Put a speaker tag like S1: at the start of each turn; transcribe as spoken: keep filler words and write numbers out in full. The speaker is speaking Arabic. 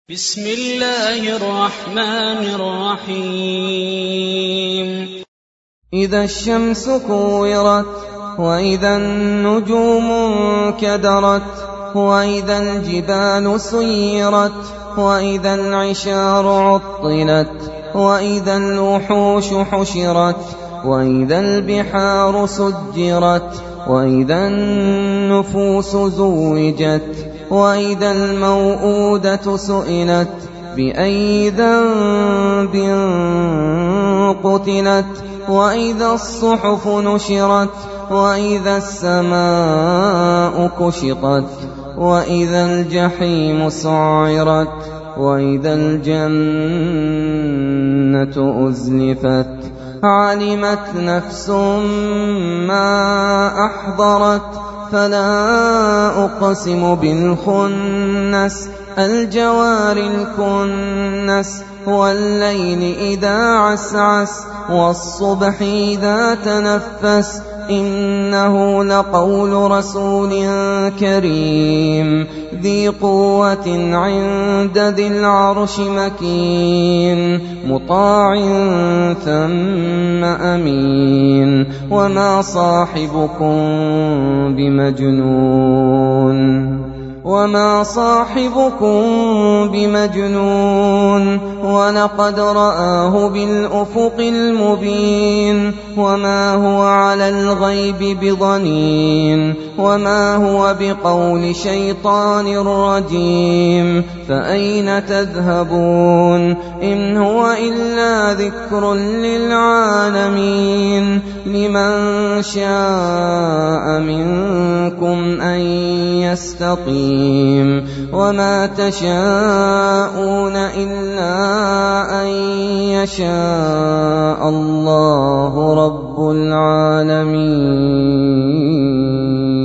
S1: بسم الله الرحمن الرحيم
S2: إذا الشمس كورت وإذا النجوم انكدرت وإذا الجبال سيرت وإذا العشار عطلت وإذا الوحوش حشرت وإذا البحار سجرت وإذا النفوس زوجت وإذا الموءودة سئلت بأي ذنب قتلت وإذا الصحف نشرت وإذا السماء كشطت وإذا الجحيم سعرت وإذا الجنة أزلفت علمت نفس ما أحضرت فلا أقسم بالخنس الجوار الكنس والليل إذا عسعس والصبح إذا تنفس إنه لقول رسول كريم ذي قوة عند ذي العرش مكين مطاع ثم أمين وما صاحبكم بمجنون وما صاحبكم بمجنون ولقد رآه بالأفق المبين وما هو على الغيب بضنين وما هو بقول شيطان رجيم فأين تذهبون إن هو إلا ذكر للعالمين لمن شاء منكم أن يستقيم وما تشاءون إلا أن يشاء الله رب العالمين.